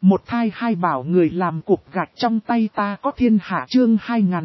Một thai hai bảo người làm cục gạch trong tay ta có thiên hạ chương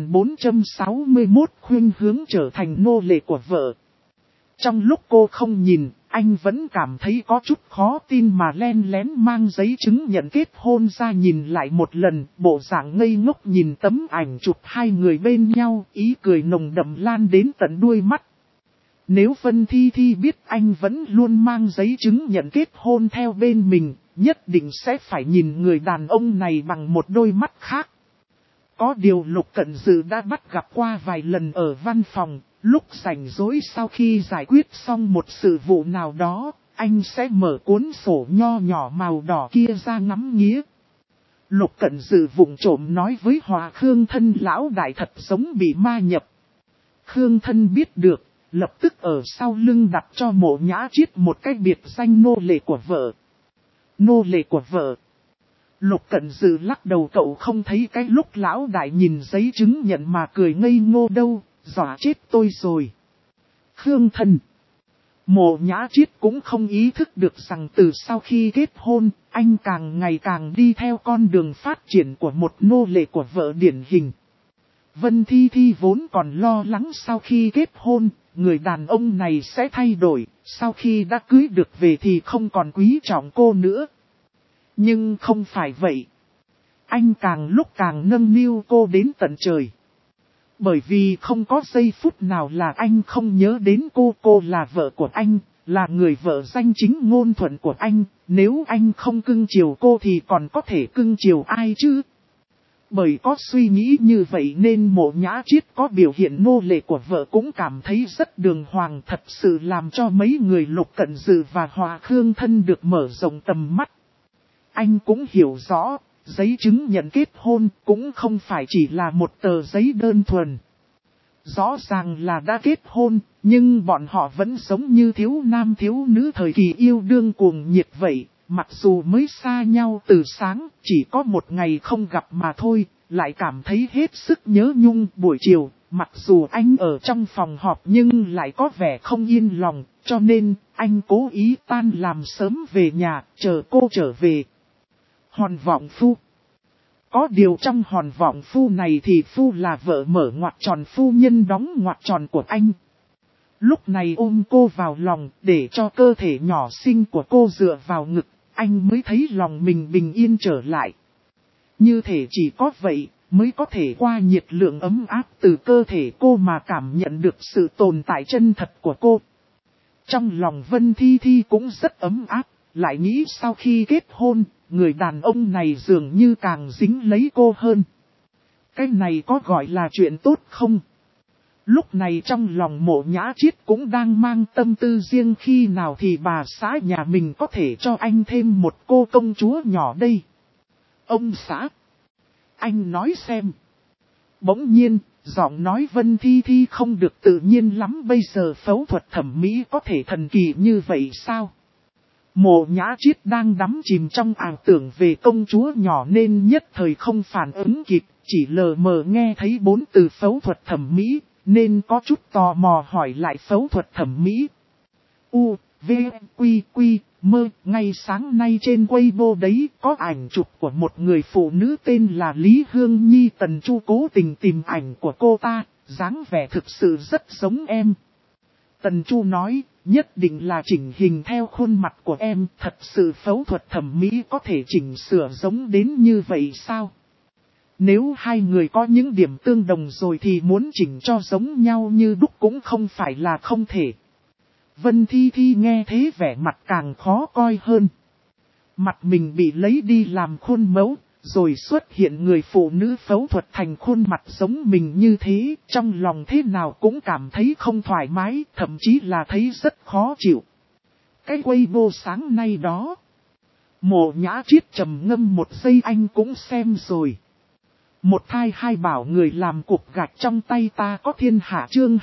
2461 khuyên hướng trở thành nô lệ của vợ. Trong lúc cô không nhìn, anh vẫn cảm thấy có chút khó tin mà len lén mang giấy chứng nhận kết hôn ra nhìn lại một lần, bộ dạng ngây ngốc nhìn tấm ảnh chụp hai người bên nhau, ý cười nồng đậm lan đến tận đuôi mắt. Nếu Vân Thi Thi biết anh vẫn luôn mang giấy chứng nhận kết hôn theo bên mình, nhất định sẽ phải nhìn người đàn ông này bằng một đôi mắt khác. Có điều Lục Cận Dư đã bắt gặp qua vài lần ở văn phòng, lúc rảnh rỗi sau khi giải quyết xong một sự vụ nào đó, anh sẽ mở cuốn sổ nho nhỏ màu đỏ kia ra ngắm nghía. Lục Cận Dư vụng trộm nói với Hòa Khương Thân lão đại thật giống bị ma nhập. Khương Thân biết được, lập tức ở sau lưng đặt cho Mộ Nhã Chiết một cái biệt danh nô lệ của vợ. Nô lệ của vợ. Lục Cận Dư lắc đầu, cậu không thấy cái lúc lão đại nhìn giấy chứng nhận mà cười ngây ngô đâu, dọa chết tôi rồi. Khương Thân. Mộ Nhã Chiết cũng không ý thức được rằng từ sau khi kết hôn, anh càng ngày càng đi theo con đường phát triển của một nô lệ của vợ điển hình. Vân Thi Thi vốn còn lo lắng sau khi kết hôn, người đàn ông này sẽ thay đổi, sau khi đã cưới được về thì không còn quý trọng cô nữa. Nhưng không phải vậy. Anh càng lúc càng nâng niu cô đến tận trời. Bởi vì không có giây phút nào là anh không nhớ đến cô là vợ của anh, là người vợ danh chính ngôn thuận của anh, nếu anh không cưng chiều cô thì còn có thể cưng chiều ai chứ? Bởi có suy nghĩ như vậy nên Mộ Nhã Chiết có biểu hiện nô lệ của vợ cũng cảm thấy rất đường hoàng, thật sự làm cho mấy người Lục Cận Dư và Hòa Khương Thân được mở rộng tầm mắt. Anh cũng hiểu rõ, giấy chứng nhận kết hôn cũng không phải chỉ là một tờ giấy đơn thuần. Rõ ràng là đã kết hôn, nhưng bọn họ vẫn giống như thiếu nam thiếu nữ thời kỳ yêu đương cuồng nhiệt vậy. Mặc dù mới xa nhau từ sáng, chỉ có một ngày không gặp mà thôi, lại cảm thấy hết sức nhớ nhung. Buổi chiều, mặc dù anh ở trong phòng họp nhưng lại có vẻ không yên lòng, cho nên anh cố ý tan làm sớm về nhà, chờ cô trở về. Hòn Vọng Phu. Có điều trong Hòn Vọng Phu này thì Phu là vợ mở ngoặc tròn, phu nhân đóng ngoặc tròn của anh. Lúc này ôm cô vào lòng để cho cơ thể nhỏ xinh của cô dựa vào ngực, anh mới thấy lòng mình bình yên trở lại. Như thể chỉ có vậy mới có thể qua nhiệt lượng ấm áp từ cơ thể cô mà cảm nhận được sự tồn tại chân thật của cô. Trong lòng Vân Thi Thi cũng rất ấm áp, lại nghĩ sau khi kết hôn, người đàn ông này dường như càng dính lấy cô hơn. Cái này có gọi là chuyện tốt không? Lúc này trong lòng Mộ Nhã Chiết cũng đang mang tâm tư riêng, khi nào thì bà xã nhà mình có thể cho anh thêm một cô công chúa nhỏ đây. Ông xã, anh nói xem. Bỗng nhiên, giọng nói Vân Thi Thi không được tự nhiên lắm, bây giờ phẫu thuật thẩm mỹ có thể thần kỳ như vậy sao? Mộ Nhã Chiết đang đắm chìm trong ảo tưởng về công chúa nhỏ nên nhất thời không phản ứng kịp, chỉ lờ mờ nghe thấy 4 từ phẫu thuật thẩm mỹ, nên có chút tò mò hỏi lại phẫu thuật thẩm mỹ. U, V, Quy, Quy, Mơ, ngay sáng nay trên Weibo đấy có ảnh chụp của một người phụ nữ tên là Lý Hương Nhi. Tần Chu cố tình tìm ảnh của cô ta, dáng vẻ thực sự rất giống em. Tần Chu nói, nhất định là chỉnh hình theo khuôn mặt của em, thật sự phẫu thuật thẩm mỹ có thể chỉnh sửa giống đến như vậy sao? Nếu hai người có những điểm tương đồng rồi thì muốn chỉnh cho giống nhau như đúc cũng không phải là không thể. Vân Thi Thi nghe thế vẻ mặt càng khó coi hơn. Mặt mình bị lấy đi làm khuôn mẫu, rồi xuất hiện người phụ nữ phẫu thuật thành khuôn mặt giống mình như thế, trong lòng thế nào cũng cảm thấy không thoải mái, thậm chí là thấy rất khó chịu. Cái Weibo sáng nay đó, Mộ Nhã Chiết trầm ngâm một giây, anh cũng xem rồi. Một thai hai bảo người làm cục gạch trong tay ta có thiên hạ chương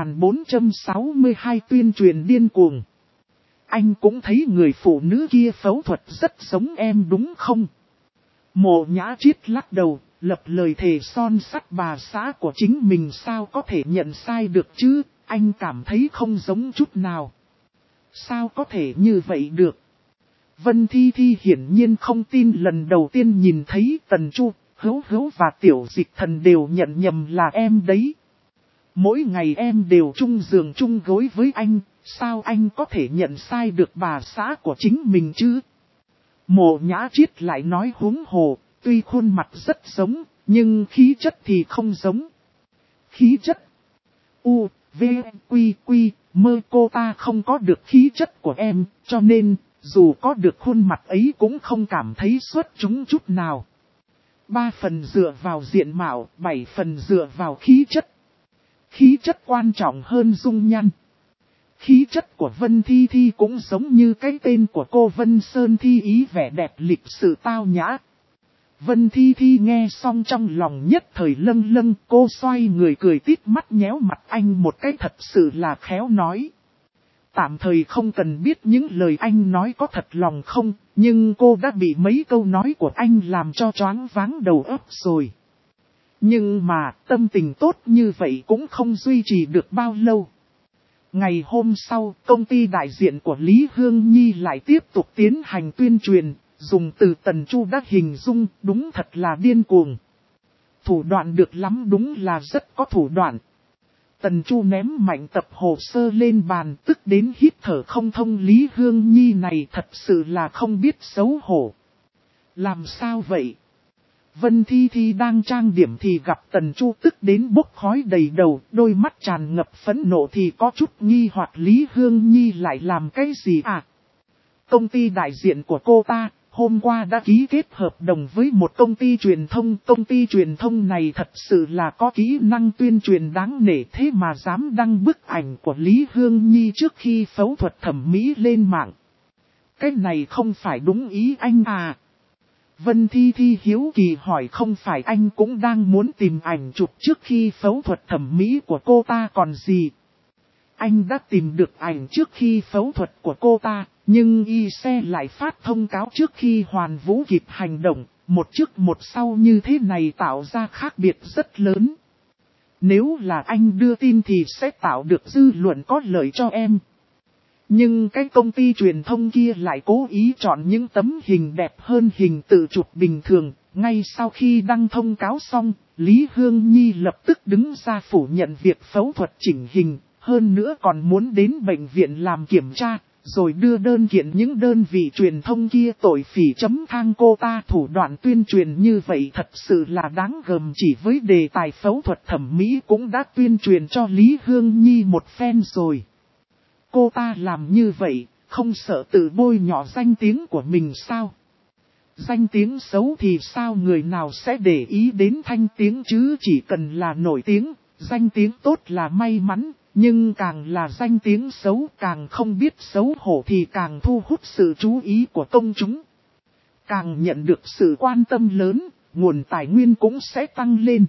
2462 tuyên truyền điên cuồng. Anh cũng thấy người phụ nữ kia phẫu thuật rất giống em đúng không? Mộ Nhã Chiết lắc đầu, lập lời thề son sắt bà xã của chính mình sao có thể nhận sai được chứ, anh cảm thấy không giống chút nào. Sao có thể như vậy được? Vân Thi Thi hiển nhiên không tin lần đầu tiên nhìn thấy Tần Chu, Hữu Hữu và Tiểu Dịch Thần đều nhận nhầm là em đấy. Mỗi ngày em đều chung giường chung gối với anh, sao anh có thể nhận sai được bà xã của chính mình chứ? Mộ Nhã Triết lại nói huống hồ, tuy khuôn mặt rất giống, nhưng khí chất thì không giống. Khí chất? U, V, Quy, Quy, Mơ, cô ta không có được khí chất của em, cho nên, dù có được khuôn mặt ấy cũng không cảm thấy xuất chúng chút nào. 3 phần dựa vào diện mạo, 7 phần dựa vào khí chất. Khí chất quan trọng hơn dung nhan. Khí chất của Vân Thi Thi cũng giống như cái tên của cô Vân Sơn Thi, ý vẻ đẹp lịch sự tao nhã. Vân Thi Thi nghe xong trong lòng nhất thời lâng lâng, cô xoay người cười tít mắt nhéo mặt anh một cái thật sự là khéo nói. Tạm thời không cần biết những lời anh nói có thật lòng không, nhưng cô đã bị mấy câu nói của anh làm cho choáng váng đầu óc rồi. Nhưng mà tâm tình tốt như vậy cũng không duy trì được bao lâu. Ngày hôm sau, công ty đại diện của Lý Hương Nhi lại tiếp tục tiến hành tuyên truyền, dùng từ Tần Chu đã hình dung, đúng thật là điên cuồng. Thủ đoạn được lắm, đúng là rất có thủ đoạn. Tần Chu ném mạnh tập hồ sơ lên bàn, tức đến hít thở không thông. Lý Hương Nhi này thật sự là không biết xấu hổ. Làm sao vậy? Vân Thi Thi đang trang điểm thì gặp Tần Chu tức đến bốc khói đầy đầu, đôi mắt tràn ngập phẫn nộ thì có chút nghi hoặc Lý Hương Nhi lại làm cái gì à? Công ty đại diện của cô ta, hôm qua đã ký kết hợp đồng với một công ty truyền thông này thật sự là có kỹ năng tuyên truyền đáng nể, thế mà dám đăng bức ảnh của Lý Hương Nhi trước khi phẫu thuật thẩm mỹ lên mạng. Cái này không phải đúng ý anh à? Vân Thi Thi hiếu kỳ hỏi, không phải anh cũng đang muốn tìm ảnh chụp trước khi phẫu thuật thẩm mỹ của cô ta còn gì? Anh đã tìm được ảnh trước khi phẫu thuật của cô ta, nhưng y xe lại phát thông cáo trước khi Hoàn Vũ kịp hành động, một trước một sau như thế này tạo ra khác biệt rất lớn. Nếu là anh đưa tin thì sẽ tạo được dư luận có lợi cho em. Nhưng cái công ty truyền thông kia lại cố ý chọn những tấm hình đẹp hơn hình tự chụp bình thường. Ngay sau khi đăng thông cáo xong, Lý Hương Nhi lập tức đứng ra phủ nhận việc phẫu thuật chỉnh hình. Hơn nữa còn muốn đến bệnh viện làm kiểm tra, rồi đưa đơn kiện những đơn vị truyền thông kia tội phỉ chấm thang cô ta. Thủ đoạn tuyên truyền như vậy thật sự là đáng gờm, chỉ với đề tài phẫu thuật thẩm mỹ cũng đã tuyên truyền cho Lý Hương Nhi một phen rồi. Cô ta làm như vậy, không sợ tự bôi nhọ danh tiếng của mình sao? Danh tiếng xấu thì sao người nào sẽ để ý đến thanh tiếng chứ, chỉ cần là nổi tiếng, danh tiếng tốt là may mắn, nhưng càng là danh tiếng xấu càng không biết xấu hổ thì càng thu hút sự chú ý của công chúng. Càng nhận được sự quan tâm lớn, nguồn tài nguyên cũng sẽ tăng lên.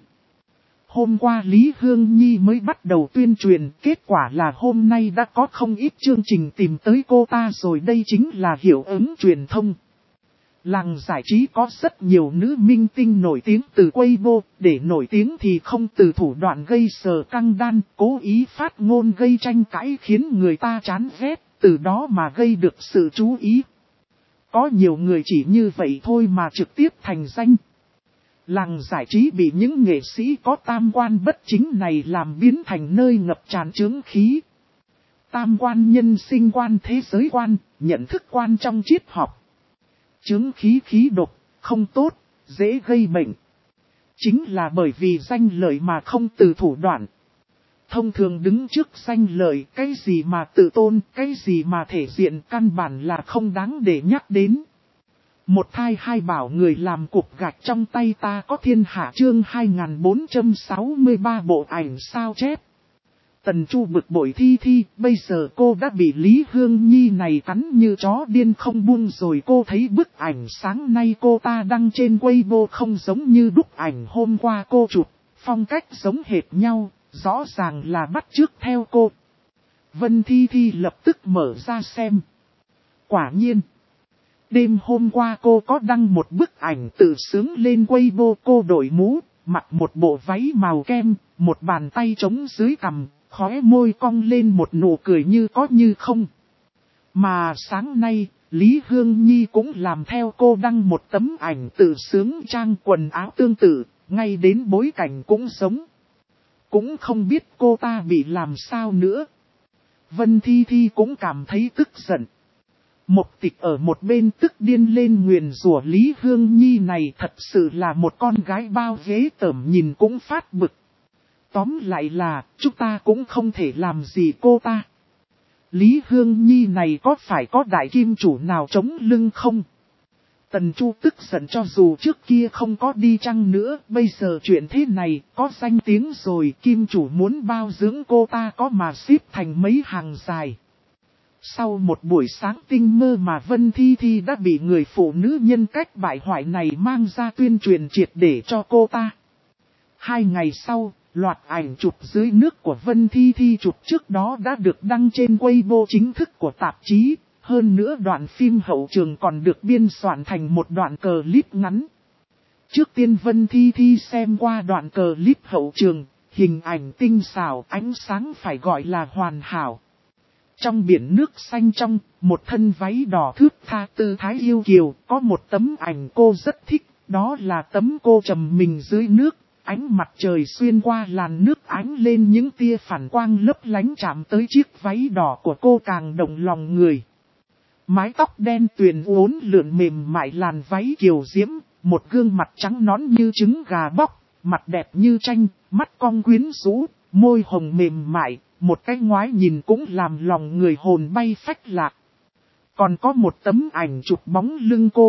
Hôm qua Lý Hương Nhi mới bắt đầu tuyên truyền, kết quả là hôm nay đã có không ít chương trình tìm tới cô ta rồi, đây chính là hiệu ứng truyền thông. Làng giải trí có rất nhiều nữ minh tinh nổi tiếng từ Weibo, để nổi tiếng thì không từ thủ đoạn gây sờ căng đan, cố ý phát ngôn gây tranh cãi khiến người ta chán ghét, từ đó mà gây được sự chú ý. Có nhiều người chỉ như vậy thôi mà trực tiếp thành danh. Làng giải trí bị những nghệ sĩ có tam quan bất chính này làm biến thành nơi ngập tràn chướng khí. Tam quan, nhân sinh quan, thế giới quan, nhận thức quan trong triết học. Chướng khí, khí độc, không tốt, dễ gây bệnh. Chính là bởi vì danh lợi mà không từ thủ đoạn. Thông thường đứng trước danh lợi, cái gì mà tự tôn, cái gì mà thể diện, căn bản là không đáng để nhắc đến. Một thai hai bảo người làm cục gạch trong tay ta có thiên hạ, chương 2463 bộ ảnh sao chép. Tần Chu bực bội Thi Thi, bây giờ cô đã bị Lý Hương Nhi này cắn như chó điên không buông rồi. Cô thấy bức ảnh sáng nay cô ta đăng trên Weibo không giống như đúc ảnh hôm qua cô chụp, phong cách giống hệt nhau, rõ ràng là bắt chước theo cô. Vân Thi Thi lập tức mở ra xem. Quả nhiên, đêm hôm qua cô có đăng một bức ảnh tự sướng lên Weibo, cô đội mũ, mặc một bộ váy màu kem, một bàn tay trống dưới cằm, khóe môi cong lên một nụ cười như có như không. Mà sáng nay, Lý Hương Nhi cũng làm theo cô đăng một tấm ảnh tự sướng trang quần áo tương tự, ngay đến bối cảnh cũng giống. Cũng không biết cô ta bị làm sao nữa. Vân Thi Thi cũng cảm thấy tức giận. Mộc Tịch ở một bên tức điên lên nguyền rủa Lý Hương Nhi này thật sự là một con gái bao ghế tởm nhìn cũng phát bực. Tóm lại là, chúng ta cũng không thể làm gì cô ta. Lý Hương Nhi này có phải có đại kim chủ nào chống lưng không? Tần Chu tức giận cho dù trước kia không có đi chăng nữa, bây giờ chuyện thế này, có danh tiếng rồi, kim chủ muốn bao dưỡng cô ta có mà xếp thành mấy hàng dài. Sau một buổi sáng tinh mơ mà Vân Thi Thi đã bị người phụ nữ nhân cách bại hoại này mang ra tuyên truyền triệt để cho cô ta. 2 ngày sau, loạt ảnh chụp dưới nước của Vân Thi Thi chụp trước đó đã được đăng trên Weibo chính thức của tạp chí. Hơn nữa đoạn phim hậu trường còn được biên soạn thành một đoạn clip ngắn. Trước tiên Vân Thi Thi xem qua đoạn clip hậu trường, hình ảnh tinh xảo, ánh sáng phải gọi là hoàn hảo. Trong biển nước xanh trong, một thân váy đỏ thướt tha tư thái yêu kiều, có một tấm ảnh cô rất thích, đó là tấm cô trầm mình dưới nước, ánh mặt trời xuyên qua làn nước ánh lên những tia phản quang lấp lánh chạm tới chiếc váy đỏ của cô càng động lòng người. Mái tóc đen tuyền uốn lượn mềm mại làn váy kiều diễm, một gương mặt trắng nõn như trứng gà bóc, mặt đẹp như tranh, mắt cong quyến rũ, môi hồng mềm mại, một cái ngoái nhìn cũng làm lòng người hồn bay phách lạc. Còn có một tấm ảnh chụp bóng lưng cô.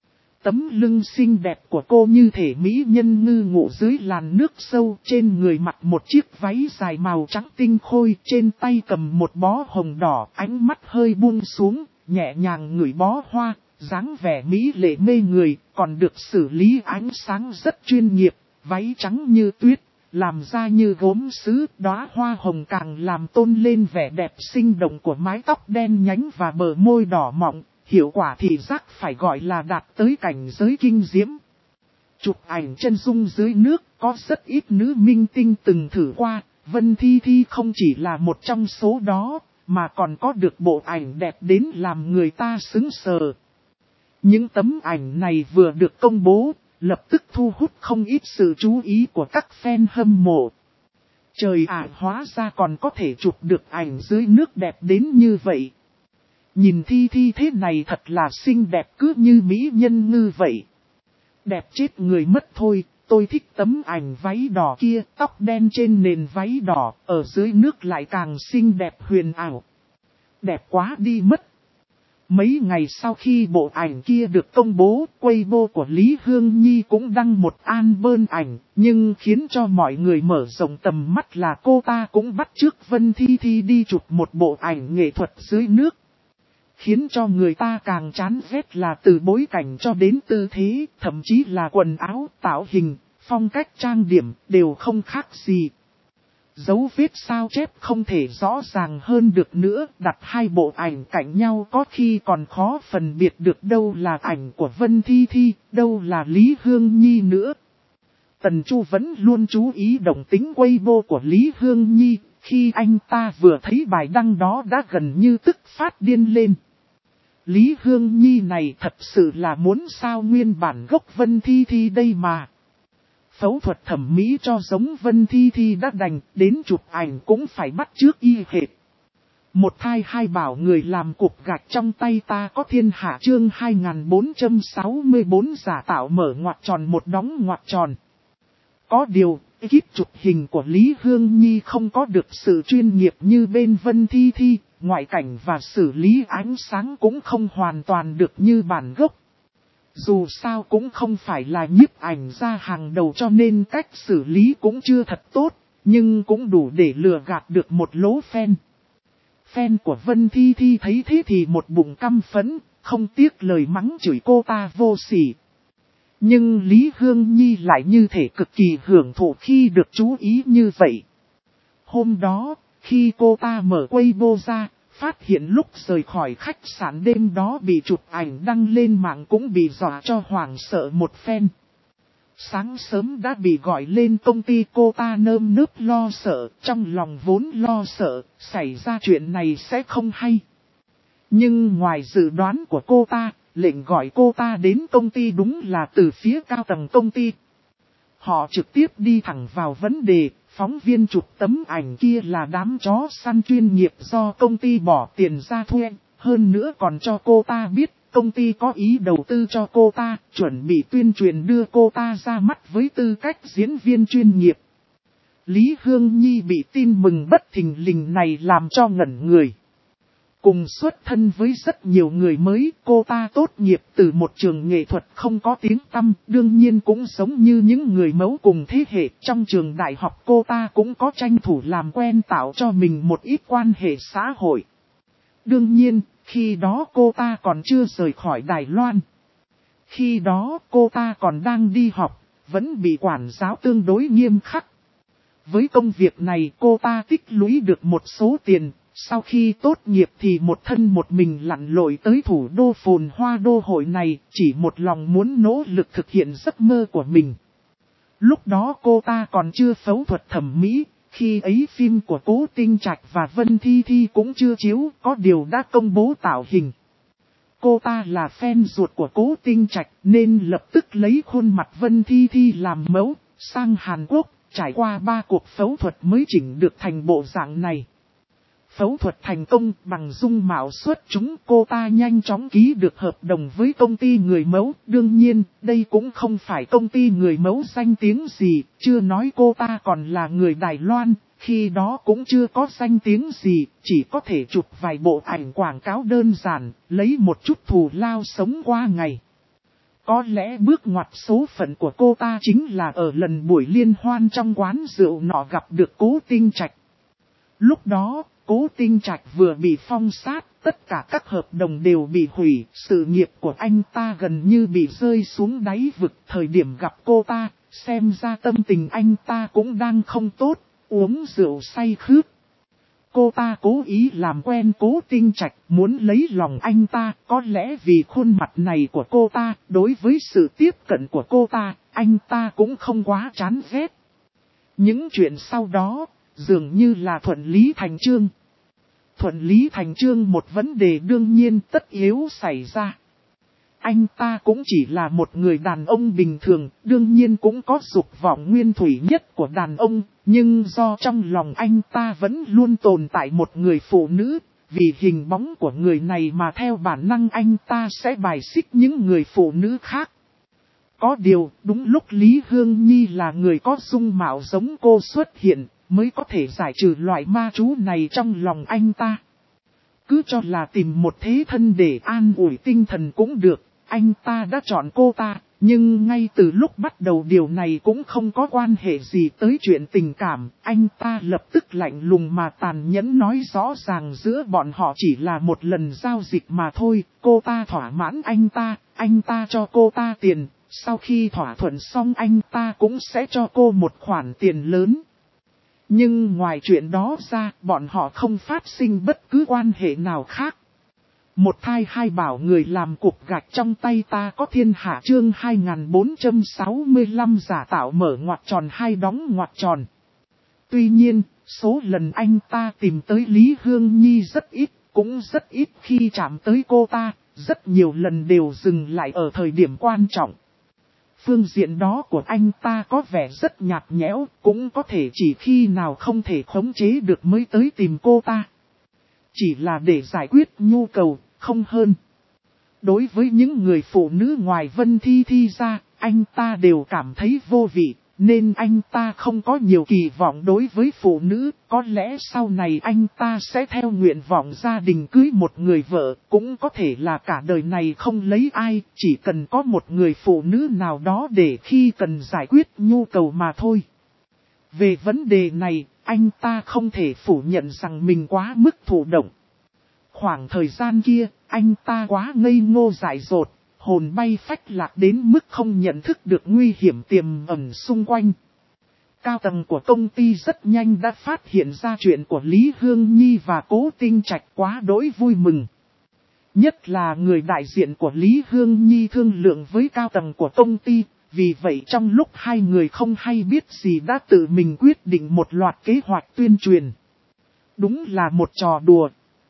Tấm lưng xinh đẹp của cô như thể mỹ nhân ngư ngụ dưới làn nước sâu, trên người mặc một chiếc váy dài màu trắng tinh khôi, trên tay cầm một bó hồng đỏ, ánh mắt hơi buông xuống, nhẹ nhàng ngửi bó hoa, dáng vẻ mỹ lệ mê người, còn được xử lý ánh sáng rất chuyên nghiệp, váy trắng như tuyết, làm ra như gốm sứ, đóa hoa hồng càng làm tôn lên vẻ đẹp sinh động của mái tóc đen nhánh và bờ môi đỏ mọng, hiệu quả thị giác phải gọi là đạt tới cảnh giới kinh diễm. Chụp ảnh chân dung dưới nước, có rất ít nữ minh tinh từng thử qua, Vân Thi Thi không chỉ là một trong số đó, mà còn có được bộ ảnh đẹp đến làm người ta sững sờ. Những tấm ảnh này vừa được công bố, lập tức thu hút không ít sự chú ý của các fan hâm mộ. Trời ạ, hóa ra còn có thể chụp được ảnh dưới nước đẹp đến như vậy. Nhìn Thi Thi thế này thật là xinh đẹp cứ như mỹ nhân ngư vậy. Đẹp chết người mất thôi, tôi thích tấm ảnh váy đỏ kia, tóc đen trên nền váy đỏ, ở dưới nước lại càng xinh đẹp huyền ảo. Đẹp quá đi mất. Mấy ngày sau khi bộ ảnh kia được công bố, Weibo của Lý Hương Nhi cũng đăng một album ảnh, nhưng khiến cho mọi người mở rộng tầm mắt là cô ta cũng bắt chước Vân Thi Thi đi chụp một bộ ảnh nghệ thuật dưới nước. Khiến cho người ta càng chán ghét là từ bối cảnh cho đến tư thế, thậm chí là quần áo, tạo hình, phong cách trang điểm, đều không khác gì. Dấu vết sao chép không thể rõ ràng hơn được nữa, đặt hai bộ ảnh cạnh nhau có khi còn khó phân biệt được đâu là ảnh của Vân Thi Thi, đâu là Lý Hương Nhi nữa. Tần Chu vẫn luôn chú ý động tính Weibo của Lý Hương Nhi, khi anh ta vừa thấy bài đăng đó đã gần như tức phát điên lên. Lý Hương Nhi này thật sự là muốn sao nguyên bản gốc Vân Thi Thi đây mà. Phẫu thuật thẩm mỹ cho giống Vân Thi Thi đã đành, đến chụp ảnh cũng phải bắt chước y hệt. Một thai hai bảo người làm cục gạch trong tay ta có thiên hạ chương 2464 giả tạo mở ngoặc tròn một đóng ngoặc tròn. Có điều, ekip chụp hình của Lý Hương Nhi không có được sự chuyên nghiệp như bên Vân Thi Thi, ngoại cảnh và xử lý ánh sáng cũng không hoàn toàn được như bản gốc. Dù sao cũng không phải là nhiếp ảnh ra hàng đầu cho nên cách xử lý cũng chưa thật tốt, nhưng cũng đủ để lừa gạt được một lố fan. Fan của Vân Thi Thi thấy thế thì một bụng căm phẫn, không tiếc lời mắng chửi cô ta vô sỉ. Nhưng Lý Hương Nhi lại như thể cực kỳ hưởng thụ khi được chú ý như vậy. Hôm đó, khi cô ta mở Weibo ra, phát hiện lúc rời khỏi khách sạn đêm đó bị chụp ảnh đăng lên mạng cũng bị dọa cho hoảng sợ một phen. Sáng sớm đã bị gọi lên công ty cô ta nơm nớp lo sợ, trong lòng vốn lo sợ, xảy ra chuyện này sẽ không hay. Nhưng ngoài dự đoán của cô ta, lệnh gọi cô ta đến công ty đúng là từ phía cao tầng công ty. Họ trực tiếp đi thẳng vào vấn đề, phóng viên chụp tấm ảnh kia là đám chó săn chuyên nghiệp do công ty bỏ tiền ra thuê, hơn nữa còn cho cô ta biết công ty có ý đầu tư cho cô ta, chuẩn bị tuyên truyền đưa cô ta ra mắt với tư cách diễn viên chuyên nghiệp. Lý Hương Nhi bị tin mừng bất thình lình này làm cho ngẩn người. Cùng xuất thân với rất nhiều người mới, cô ta tốt nghiệp từ một trường nghệ thuật không có tiếng tăm, đương nhiên cũng giống như những người mẫu cùng thế hệ. Trong trường đại học cô ta cũng có tranh thủ làm quen tạo cho mình một ít quan hệ xã hội. Đương nhiên, khi đó cô ta còn chưa rời khỏi Đài Loan. Khi đó cô ta còn đang đi học, vẫn bị quản giáo tương đối nghiêm khắc. Với công việc này cô ta tích lũy được một số tiền. Sau khi tốt nghiệp thì một thân một mình lặn lội tới thủ đô phồn hoa đô hội này, chỉ một lòng muốn nỗ lực thực hiện giấc mơ của mình. Lúc đó cô ta còn chưa phẫu thuật thẩm mỹ, khi ấy phim của Cố Tinh Trạch và Vân Thi Thi cũng chưa chiếu, có điều đã công bố tạo hình. Cô ta là fan ruột của Cố Tinh Trạch nên lập tức lấy khuôn mặt Vân Thi Thi làm mẫu, sang Hàn Quốc, trải qua 3 cuộc phẫu thuật mới chỉnh được thành bộ dạng này. Phẫu thuật thành công bằng dung mạo xuất chúng, cô ta nhanh chóng ký được hợp đồng với công ty người mẫu. Đương nhiên, đây cũng không phải công ty người mẫu danh tiếng gì, chưa nói cô ta còn là người Đài Loan, khi đó cũng chưa có danh tiếng gì, chỉ có thể chụp vài bộ ảnh quảng cáo đơn giản, lấy một chút thù lao sống qua ngày. Có lẽ bước ngoặt số phận của cô ta chính là ở lần buổi liên hoan trong quán rượu nọ gặp được Cố Tinh Trạch. Lúc đó, Cố Tinh Trạch vừa bị phong sát, tất cả các hợp đồng đều bị hủy, sự nghiệp của anh ta gần như bị rơi xuống đáy vực. Thời điểm gặp cô ta, xem ra tâm tình anh ta cũng đang không tốt, uống rượu say khướt. Cô ta cố ý làm quen Cố Tinh Trạch, muốn lấy lòng anh ta, có lẽ vì khuôn mặt này của cô ta, đối với sự tiếp cận của cô ta, anh ta cũng không quá chán ghét. Những chuyện sau đó, dường như là thuận lý thành chương. Thuận lý thành chương một vấn đề đương nhiên tất yếu xảy ra. Anh ta cũng chỉ là một người đàn ông bình thường, đương nhiên cũng có dục vọng nguyên thủy nhất của đàn ông, nhưng do trong lòng anh ta vẫn luôn tồn tại một người phụ nữ, vì hình bóng của người này mà theo bản năng anh ta sẽ bài xích những người phụ nữ khác. Có điều, đúng lúc Lý Hương Nhi là người có dung mạo giống cô xuất hiện, mới có thể giải trừ loại ma chú này trong lòng anh ta. Cứ cho là tìm một thế thân để an ủi tinh thần cũng được, anh ta đã chọn cô ta, nhưng ngay từ lúc bắt đầu điều này cũng không có quan hệ gì tới chuyện tình cảm, anh ta lập tức lạnh lùng mà tàn nhẫn nói rõ ràng giữa bọn họ chỉ là một lần giao dịch mà thôi, cô ta thỏa mãn anh ta cho cô ta tiền, sau khi thỏa thuận xong anh ta cũng sẽ cho cô một khoản tiền lớn. Nhưng ngoài chuyện đó ra, bọn họ không phát sinh bất cứ quan hệ nào khác. Một thai hai bảo người làm cục gạch trong tay ta có thiên hạ chương 2465 giả tạo mở ngoặc tròn hai đóng ngoặc tròn. Tuy nhiên, số lần anh ta tìm tới Lý Hương Nhi rất ít, cũng rất ít khi chạm tới cô ta, rất nhiều lần đều dừng lại ở thời điểm quan trọng. Phương diện đó của anh ta có vẻ rất nhạt nhẽo, cũng có thể chỉ khi nào không thể khống chế được mới tới tìm cô ta. Chỉ là để giải quyết nhu cầu, không hơn. Đối với những người phụ nữ ngoài Vân Thi Thi ra, anh ta đều cảm thấy vô vị, nên anh ta không có nhiều kỳ vọng đối với phụ nữ. Có lẽ sau này anh ta sẽ theo nguyện vọng gia đình cưới một người vợ, cũng có thể là cả đời này không lấy ai, chỉ cần có một người phụ nữ nào đó để khi cần giải quyết nhu cầu mà thôi. Về vấn đề này, anh ta không thể phủ nhận rằng mình quá mức thụ động. Khoảng thời gian kia, anh ta quá ngây ngô dại dột, hồn bay phách lạc đến mức không nhận thức được nguy hiểm tiềm ẩn xung quanh. Cao tầng của công ty rất nhanh đã phát hiện ra chuyện của Lý Hương Nhi và Cố Tinh Trạch, quá đỗi vui mừng. Nhất là người đại diện của Lý Hương Nhi thương lượng với cao tầng của công ty, vì vậy trong lúc hai người không hay biết gì đã tự mình quyết định một loạt kế hoạch tuyên truyền. Đúng là một trò đùa.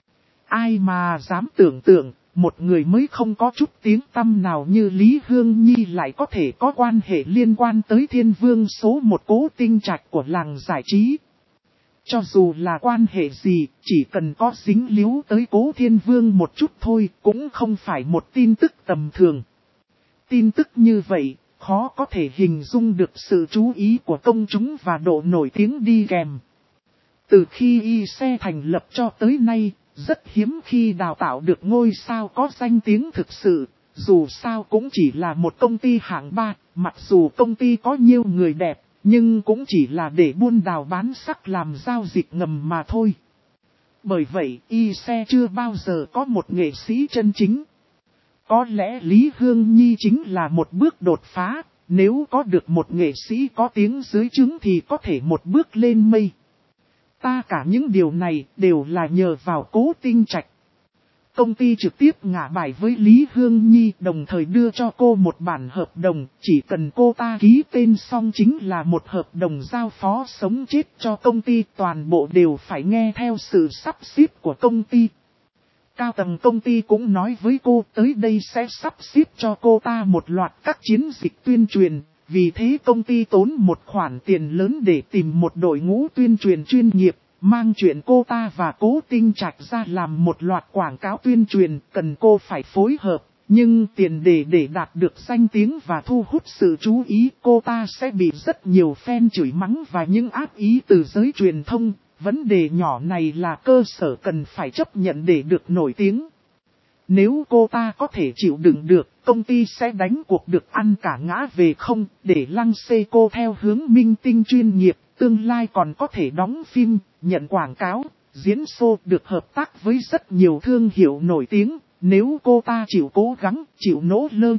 Ai mà dám tưởng tượng, một người mới không có chút tiếng tăm nào như Lý Hương Nhi lại có thể có quan hệ liên quan tới thiên vương số một Cố Tinh Trạch của làng giải trí. Cho dù là quan hệ gì, chỉ cần có dính líu tới Cố Thiên Vương một chút thôi, cũng không phải một tin tức tầm thường. Tin tức như vậy, khó có thể hình dung được sự chú ý của công chúng và độ nổi tiếng đi kèm. Từ khi Y Xe thành lập cho tới nay, rất hiếm khi đào tạo được ngôi sao có danh tiếng thực sự, dù sao cũng chỉ là một công ty hạng 3, mặc dù công ty có nhiều người đẹp, nhưng cũng chỉ là để buôn đào bán sắc làm giao dịch ngầm mà thôi. Bởi vậy, Y Xe chưa bao giờ có một nghệ sĩ chân chính. Có lẽ Lý Hương Nhi chính là một bước đột phá, nếu có được một nghệ sĩ có tiếng dưới trướng thì có thể một bước lên mây. Cả những điều này đều là nhờ vào Cố Tinh Trạch. Công ty trực tiếp ngả bài với Lý Hương Nhi, đồng thời đưa cho cô một bản hợp đồng, chỉ cần cô ta ký tên xong chính là một hợp đồng giao phó sống chết cho công ty, toàn bộ đều phải nghe theo sự sắp xếp của công ty. Cao tầng công ty cũng nói với cô tới đây sẽ sắp xếp cho cô ta một loạt các chiến dịch tuyên truyền, vì thế công ty tốn một khoản tiền lớn để tìm một đội ngũ tuyên truyền chuyên nghiệp, mang chuyện cô ta và Cố Tinh Trạch ra làm một loạt quảng cáo tuyên truyền, cần cô phải phối hợp, nhưng tiền để đạt được danh tiếng và thu hút sự chú ý, cô ta sẽ bị rất nhiều fan chửi mắng và những ác ý từ giới truyền thông. Vấn đề nhỏ này là cơ sở cần phải chấp nhận để được nổi tiếng. Nếu cô ta có thể chịu đựng được, công ty sẽ đánh cuộc được ăn cả ngã về không, để lăng xê cô theo hướng minh tinh chuyên nghiệp, tương lai còn có thể đóng phim, nhận quảng cáo, diễn show, được hợp tác với rất nhiều thương hiệu nổi tiếng. Nếu cô ta chịu cố gắng, chịu nỗ lực,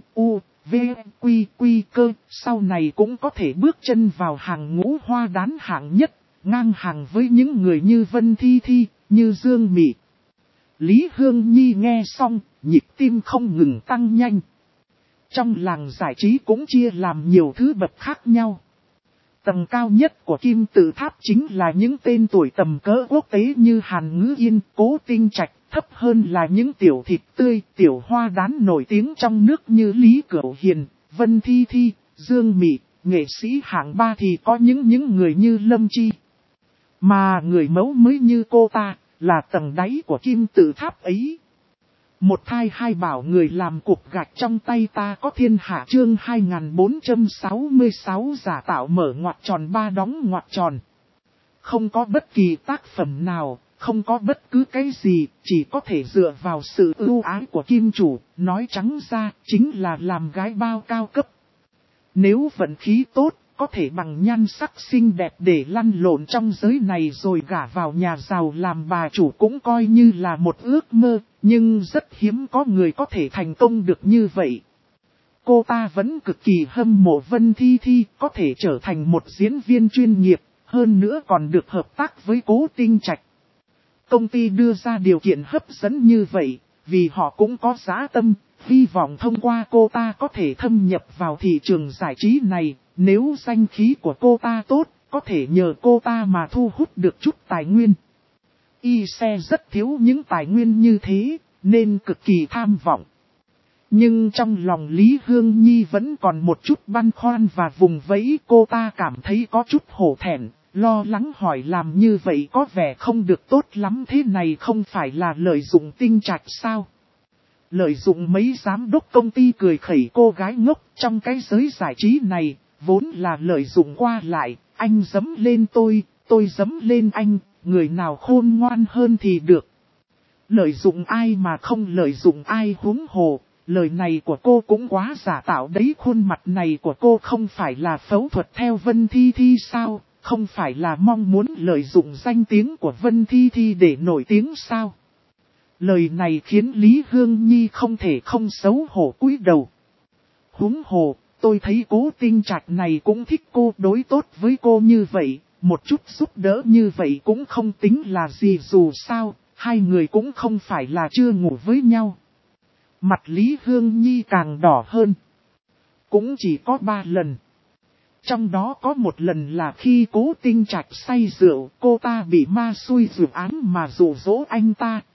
quy cơ, sau này cũng có thể bước chân vào hàng ngũ hoa đán hạng nhất. Ngang hàng với những người như Vân Thi Thi, như Dương Mị. Lý Hương Nhi nghe xong, nhịp tim không ngừng tăng nhanh. Trong làng giải trí cũng chia làm nhiều thứ bậc khác nhau. Tầng cao nhất của kim tự tháp chính là những tên tuổi tầm cỡ quốc tế như Hàn Ngữ Yên, Cố Tinh Trạch, thấp hơn là những tiểu thịt tươi, tiểu hoa đán nổi tiếng trong nước như Lý Cửu Hiền, Vân Thi Thi, Dương Mị. Nghệ sĩ hạng 3 thì có những người như Lâm Chi. Mà người mẫu mới như cô ta, là tầng đáy của kim tự tháp ấy. Một thai hai bảo người làm cục gạch trong tay ta có thiên hạ, chương 2466 giả tạo mở ngoặc tròn ba đóng ngoặc tròn. Không có bất kỳ tác phẩm nào, không có bất cứ cái gì, chỉ có thể dựa vào sự ưu ái của kim chủ, nói trắng ra chính là làm gái bao cao cấp. Nếu vận khí tốt, có thể bằng nhan sắc xinh đẹp để lăn lộn trong giới này rồi gả vào nhà giàu làm bà chủ cũng coi như là một ước mơ, nhưng rất hiếm có người có thể thành công được như vậy. Cô ta vẫn cực kỳ hâm mộ Vân Thi Thi, có thể trở thành một diễn viên chuyên nghiệp, hơn nữa còn được hợp tác với Cố Tinh Trạch. Công ty đưa ra điều kiện hấp dẫn như vậy, vì họ cũng có dã tâm, hy vọng thông qua cô ta có thể thâm nhập vào thị trường giải trí này. Nếu danh khí của cô ta tốt, có thể nhờ cô ta mà thu hút được chút tài nguyên. Y Xe rất thiếu những tài nguyên như thế, nên cực kỳ tham vọng. Nhưng trong lòng Lý Hương Nhi vẫn còn một chút băn khoăn và vùng vẫy, cô ta cảm thấy có chút hổ thẹn, lo lắng hỏi làm như vậy có vẻ không được tốt lắm, thế này không phải là lợi dụng Tinh Trạch sao? Lợi dụng mấy giám đốc công ty cười khẩy cô gái ngốc trong cái giới giải trí này. Vốn là lợi dụng qua lại, anh giẫm lên tôi giẫm lên anh, người nào khôn ngoan hơn thì được. Lợi dụng ai mà không lợi dụng ai, huống hồ, lời này của cô cũng quá giả tạo đấy, khuôn mặt này của cô không phải là phẫu thuật theo Vân Thi Thi sao, không phải là mong muốn lợi dụng danh tiếng của Vân Thi Thi để nổi tiếng sao. Lời này khiến Lý Hương Nhi không thể không xấu hổ cúi đầu. Huống hồ, tôi thấy Cố Tinh Trạch này cũng thích cô, đối tốt với cô như vậy, một chút giúp đỡ như vậy cũng không tính là gì, dù sao, hai người cũng không phải là chưa ngủ với nhau. Mặt Lý Hương Nhi càng đỏ hơn. Cũng chỉ có 3 lần. Trong đó có một lần là khi Cố Tinh Trạch say rượu, cô ta bị ma xui dự án mà dụ dỗ anh ta,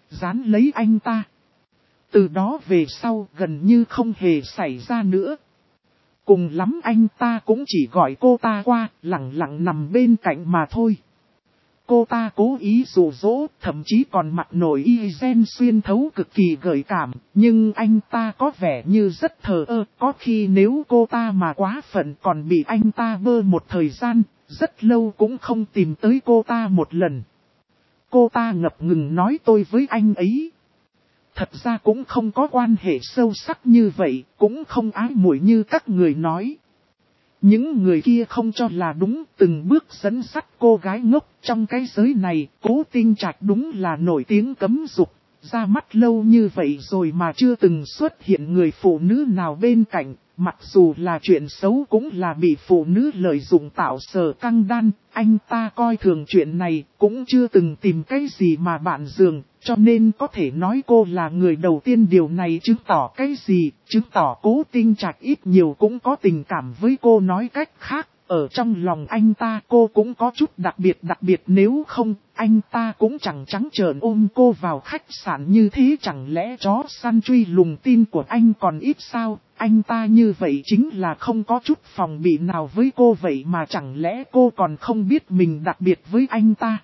dán lấy anh ta. Từ đó về sau gần như không hề xảy ra nữa. Cùng lắm anh ta cũng chỉ gọi cô ta qua, lặng lặng nằm bên cạnh mà thôi. Cô ta cố ý dụ dỗ, thậm chí còn mặc nổi y gen xuyên thấu cực kỳ gợi cảm, nhưng anh ta có vẻ như rất thờ ơ, có khi nếu cô ta mà quá phận còn bị anh ta bơ một thời gian, rất lâu cũng không tìm tới cô ta một lần. Cô ta ngập ngừng nói tôi với anh ấy. Thật ra cũng không có quan hệ sâu sắc như vậy, cũng không ái muội như các người nói. Những người kia không cho là đúng, từng bước dẫn dắt cô gái ngốc trong cái giới này, Cố Tinh Trạch đúng là nổi tiếng cấm dục, ra mắt lâu như vậy rồi mà chưa từng xuất hiện người phụ nữ nào bên cạnh, mặc dù là chuyện xấu cũng là bị phụ nữ lợi dụng tạo sở căng đan, anh ta coi thường chuyện này, cũng chưa từng tìm cái gì mà bạn giường, cho nên có thể nói cô là người đầu tiên. Điều này chứng tỏ cái gì? Chứng tỏ Cố Tinh Trạch ít nhiều cũng có tình cảm với cô. Nói cách khác, ở trong lòng anh ta cô cũng có chút đặc biệt, nếu không, anh ta cũng chẳng trắng trợn ôm cô vào khách sạn như thế. Chẳng lẽ chó săn truy lùng tin của anh còn ít sao? Anh ta như vậy chính là không có chút phòng bị nào với cô, vậy mà chẳng lẽ cô còn không biết mình đặc biệt với anh ta?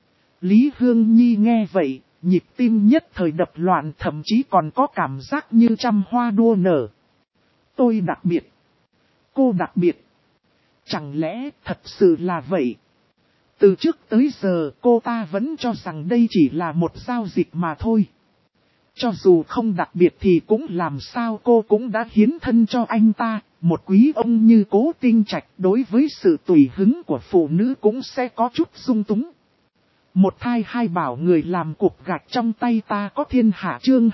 Lý Hương Nhi nghe vậy, nhịp tim nhất thời đập loạn, thậm chí còn có cảm giác như trăm hoa đua nở. Tôi đặc biệt. Cô đặc biệt. Chẳng lẽ thật sự là vậy? Từ trước tới giờ cô ta vẫn cho rằng đây chỉ là một giao dịch mà thôi. Cho dù không đặc biệt thì cũng làm sao cô cũng đã hiến thân cho anh ta. Một quý ông như Cố Tinh Trạch đối với sự tùy hứng của phụ nữ cũng sẽ có chút dung túng. Một thai hai bảo người làm cục gạch trong tay ta có thiên hạ. Chương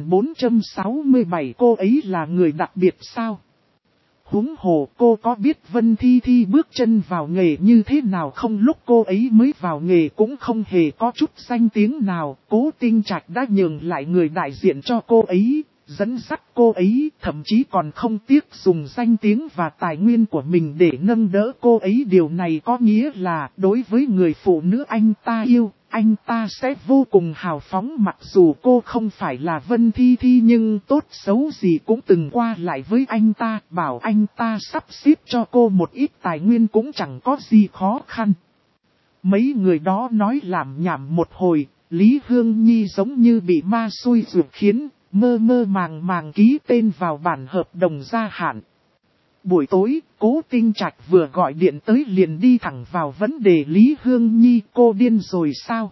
2467. Cô ấy là người đặc biệt sao? Huống hồ cô có biết Vân Thi Thi bước chân vào nghề như thế nào không? Lúc cô ấy mới vào nghề cũng không hề có chút danh tiếng nào. Cố Tinh Trạch đã nhường lại người đại diện cho cô ấy, dẫn dắt cô ấy, thậm chí còn không tiếc dùng danh tiếng và tài nguyên của mình để nâng đỡ cô ấy. Điều này có nghĩa là đối với người phụ nữ anh ta yêu, anh ta sẽ vô cùng hào phóng. Mặc dù cô không phải là Vân Thi Thi nhưng tốt xấu gì cũng từng qua lại với anh ta, bảo anh ta sắp xếp cho cô một ít tài nguyên cũng chẳng có gì khó khăn. Mấy người đó nói làm nhảm một hồi, Lý Hương Nhi giống như bị ma xui ruột khiến, mơ mơ màng ký tên vào bản hợp đồng gia hạn. Buổi tối, Cố Tinh Trạch vừa gọi điện tới liền đi thẳng vào vấn đề. Lý Hương Nhi, cô điên rồi sao?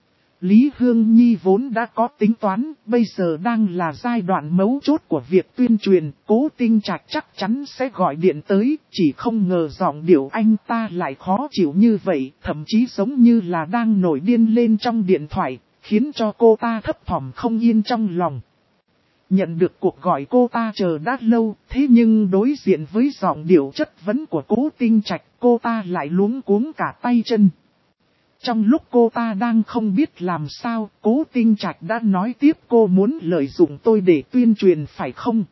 Lý Hương Nhi vốn đã có tính toán, bây giờ đang là giai đoạn mấu chốt của việc tuyên truyền. Cố Tinh Trạch chắc chắn sẽ gọi điện tới, chỉ không ngờ giọng điệu anh ta lại khó chịu như vậy, thậm chí giống như là đang nổi điên lên trong điện thoại, khiến cho cô ta thấp thỏm không yên trong lòng. Nhận được cuộc gọi cô ta chờ đã lâu, thế nhưng đối diện với giọng điệu chất vấn của Cố Tinh Trạch, cô ta lại luống cuống cả tay chân. Trong lúc cô ta đang không biết làm sao, Cố Tinh Trạch đã nói tiếp: cô muốn lợi dụng tôi để tuyên truyền phải không?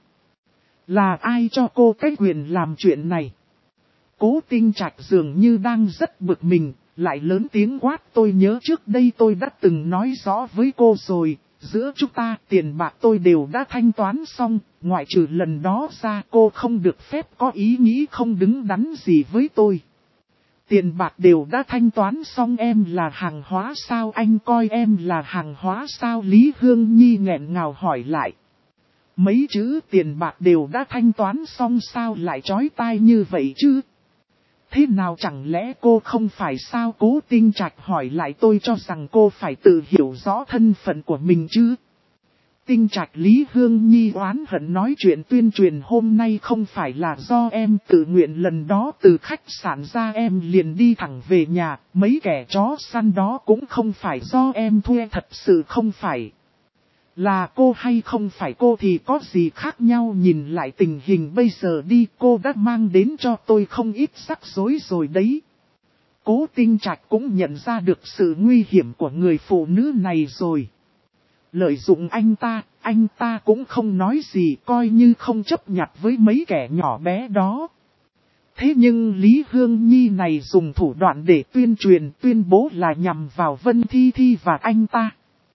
Là ai cho cô cái quyền làm chuyện này? Cố Tinh Trạch dường như đang rất bực mình, lại lớn tiếng quát: tôi nhớ trước đây tôi đã từng nói rõ với cô rồi. Giữa chúng ta tiền bạc tôi đều đã thanh toán xong, ngoại trừ lần đó ra cô không được phép có ý nghĩ không đứng đắn gì với tôi. Tiền bạc đều đã thanh toán xong, em là hàng hóa sao? Anh coi em là hàng hóa sao? Lý Hương Nhi nghẹn ngào hỏi lại. Mấy chữ tiền bạc đều đã thanh toán xong sao lại chói tai như vậy chứ? Thế nào chẳng lẽ cô không phải sao? Cố Tinh Trạch hỏi lại. Tôi cho rằng cô phải tự hiểu rõ thân phận của mình chứ. Tinh Trạch, Lý Hương Nhi oán hận nói: chuyện tuyên truyền hôm nay không phải là do em tự nguyện, lần đó từ khách sạn ra em liền đi thẳng về nhà, mấy kẻ chó săn đó cũng không phải do em thuê, thật sự không phải. Là cô hay không phải cô thì có gì khác nhau? Nhìn lại tình hình bây giờ đi, cô đã mang đến cho tôi không ít rắc rối rồi đấy. Cố Tinh Trạch cũng nhận ra được sự nguy hiểm của người phụ nữ này rồi. Lợi dụng anh ta cũng không nói gì, coi như không chấp nhặt với mấy kẻ nhỏ bé đó. Thế nhưng Lý Hương Nhi này dùng thủ đoạn để tuyên truyền, tuyên bố là nhằm vào Vân Thi Thi và anh ta.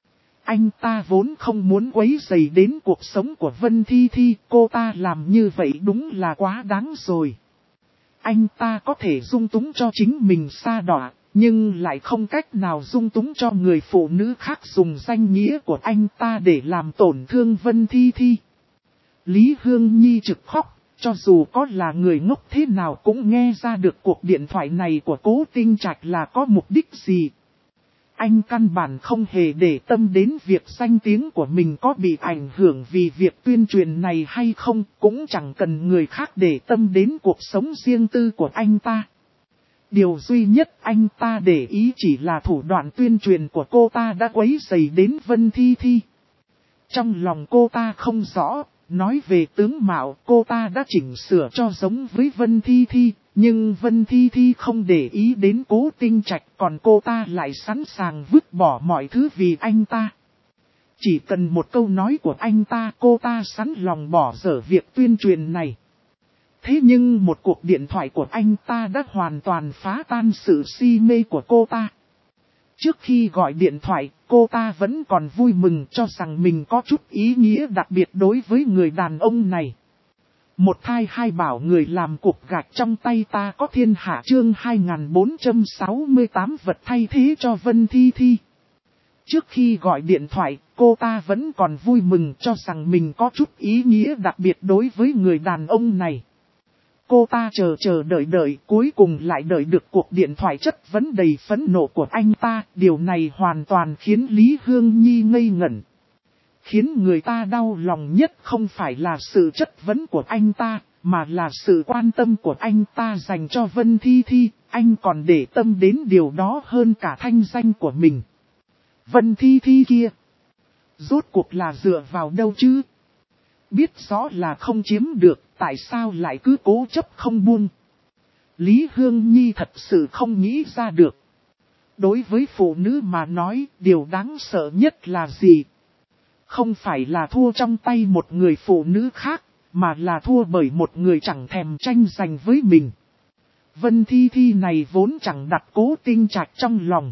Anh ta vốn không muốn quấy rầy đến cuộc sống của Vân Thi Thi, cô ta làm như vậy đúng là quá đáng rồi. Anh ta có thể dung túng cho chính mình sa đọa, nhưng lại không cách nào dung túng cho người phụ nữ khác dùng danh nghĩa của anh ta để làm tổn thương Vân Thi Thi. Lý Hương Nhi trực khóc, cho dù có là người ngốc thế nào cũng nghe ra được cuộc điện thoại này của Cố Tinh Trạch là có mục đích gì. Anh căn bản không hề để tâm đến việc danh tiếng của mình có bị ảnh hưởng vì việc tuyên truyền này hay không, cũng chẳng cần người khác để tâm đến cuộc sống riêng tư của anh ta. Điều duy nhất anh ta để ý chỉ là thủ đoạn tuyên truyền của cô ta đã quấy rầy đến Vân Thi Thi. Trong lòng cô ta không rõ, nói về tướng mạo cô ta đã chỉnh sửa cho giống với Vân Thi Thi, nhưng Vân Thi Thi không để ý đến Cố Tinh Trạch, còn cô ta lại sẵn sàng vứt bỏ mọi thứ vì anh ta. Chỉ cần một câu nói của anh ta, cô ta sẵn lòng bỏ dở việc tuyên truyền này. Thế nhưng một cuộc điện thoại của anh ta đã hoàn toàn phá tan sự si mê của cô ta. Trước khi gọi điện thoại, cô ta vẫn còn vui mừng cho rằng mình có chút ý nghĩa đặc biệt đối với người đàn ông này. Một thai hai bảo người làm cục gạch trong tay ta có thiên hạ chương 2468 vật thay thế cho Vân Thi Thi. Trước khi gọi điện thoại, cô ta vẫn còn vui mừng cho rằng mình có chút ý nghĩa đặc biệt đối với người đàn ông này. Cô ta chờ đợi cuối cùng lại đợi được cuộc điện thoại chất vấn đầy phẫn nộ của anh ta. Điều này hoàn toàn khiến Lý Hương Nhi ngây ngẩn. Khiến người ta đau lòng nhất không phải là sự chất vấn của anh ta, mà là sự quan tâm của anh ta dành cho Vân Thi Thi. Anh còn để tâm đến điều đó hơn cả thanh danh của mình. Vân Thi Thi kia, rốt cuộc là dựa vào đâu chứ? Biết rõ là không chiếm được, tại sao lại cứ cố chấp không buông? Lý Hương Nhi thật sự không nghĩ ra được. Đối với phụ nữ mà nói, điều đáng sợ nhất là gì? Không phải là thua trong tay một người phụ nữ khác, mà là thua bởi một người chẳng thèm tranh giành với mình. Vân Thi Thi này vốn chẳng đặt Cố Tinh Trạch trong lòng.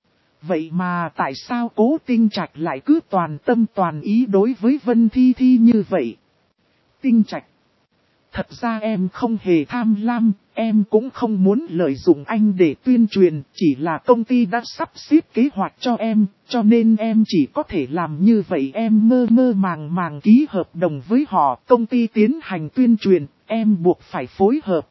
Vậy mà tại sao Cố Tinh Trạch lại cứ toàn tâm toàn ý đối với Vân Thi Thi như vậy? Tinh Trạch, thật ra em không hề tham lam, em cũng không muốn lợi dụng anh để tuyên truyền, chỉ là công ty đã sắp xếp kế hoạch cho em, cho nên em chỉ có thể làm như vậy. Em mơ màng ký hợp đồng với họ, công ty tiến hành tuyên truyền, em buộc phải phối hợp.